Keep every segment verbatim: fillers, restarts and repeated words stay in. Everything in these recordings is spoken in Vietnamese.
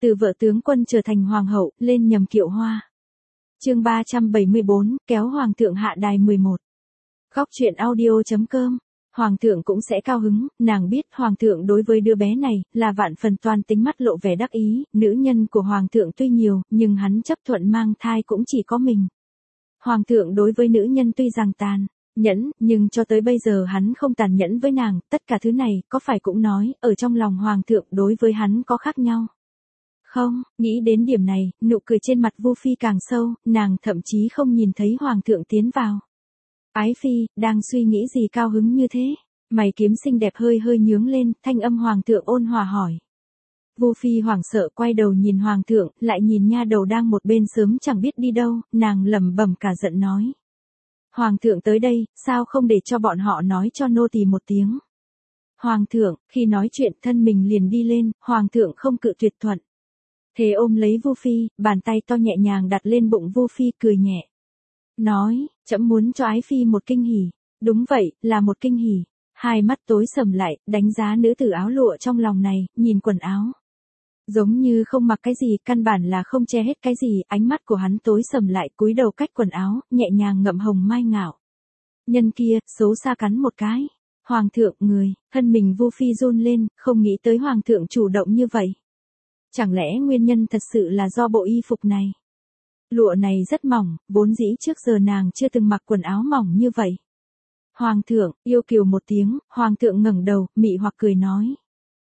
từ vợ tướng quân trở thành hoàng hậu, lên nhầm kiệu hoa. Chương ba trăm bảy mươi bốn, kéo hoàng thượng hạ đài mười một. Góc truyện audio chấm com. Hoàng thượng cũng sẽ cao hứng, nàng biết hoàng thượng đối với đứa bé này là vạn phần toàn tính, mắt lộ vẻ đắc ý, nữ nhân của hoàng thượng tuy nhiều, nhưng hắn chấp thuận mang thai cũng chỉ có mình. Hoàng thượng đối với nữ nhân tuy rằng tàn nhẫn, nhưng cho tới bây giờ hắn không tàn nhẫn với nàng, tất cả thứ này có phải cũng nói, ở trong lòng hoàng thượng đối với hắn có khác nhau. Không, nghĩ đến điểm này, nụ cười trên mặt Vu Phi càng sâu, nàng thậm chí không nhìn thấy hoàng thượng tiến vào. Ái Phi, đang suy nghĩ gì cao hứng như thế? Mày kiếm xinh đẹp hơi hơi nhướng lên, thanh âm hoàng thượng ôn hòa hỏi. Vu Phi hoảng sợ quay đầu nhìn hoàng thượng, lại nhìn nha đầu đang một bên sớm chẳng biết đi đâu, nàng lẩm bẩm cả giận nói. Hoàng thượng tới đây, sao không để cho bọn họ nói cho nô tỳ một tiếng? Hoàng thượng, khi nói chuyện thân mình liền đi lên, hoàng thượng không cự tuyệt thuận. Thế ôm lấy Vu Phi, bàn tay to nhẹ nhàng đặt lên bụng Vu Phi, cười nhẹ. Nói, trẫm muốn cho Ái Phi một kinh hỉ. Đúng vậy, là một kinh hỉ. Hai mắt tối sầm lại, đánh giá nữ tử áo lụa trong lòng này, nhìn quần áo. Giống như không mặc cái gì, căn bản là không che hết cái gì, ánh mắt của hắn tối sầm lại, cúi đầu cách quần áo, nhẹ nhàng ngậm hồng mai ngạo. Nhân kia, xấu xa cắn một cái. Hoàng thượng, người, thân mình Vu Phi run lên, không nghĩ tới hoàng thượng chủ động như vậy. Chẳng lẽ nguyên nhân thật sự là do bộ y phục này? Lụa này rất mỏng, vốn dĩ trước giờ nàng chưa từng mặc quần áo mỏng như vậy. Hoàng thượng, yêu kiều một tiếng, hoàng thượng ngẩng đầu, mị hoặc cười nói.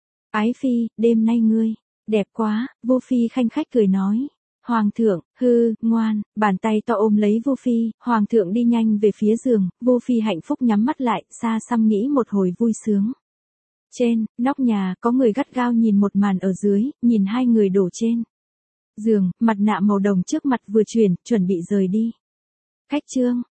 Ái Phi, đêm nay ngươi, đẹp quá, Vu Phi khanh khách cười nói. Hoàng thượng, hư, ngoan, bàn tay to ôm lấy Vu Phi, hoàng thượng đi nhanh về phía giường, Vu Phi hạnh phúc nhắm mắt lại, xa xăm nghĩ một hồi vui sướng. Trên, nóc nhà, có người gắt gao nhìn một màn ở dưới, nhìn hai người đổ trên giường, mặt nạ màu đồng trước mặt vừa chuyển, chuẩn bị rời đi. Khách trương,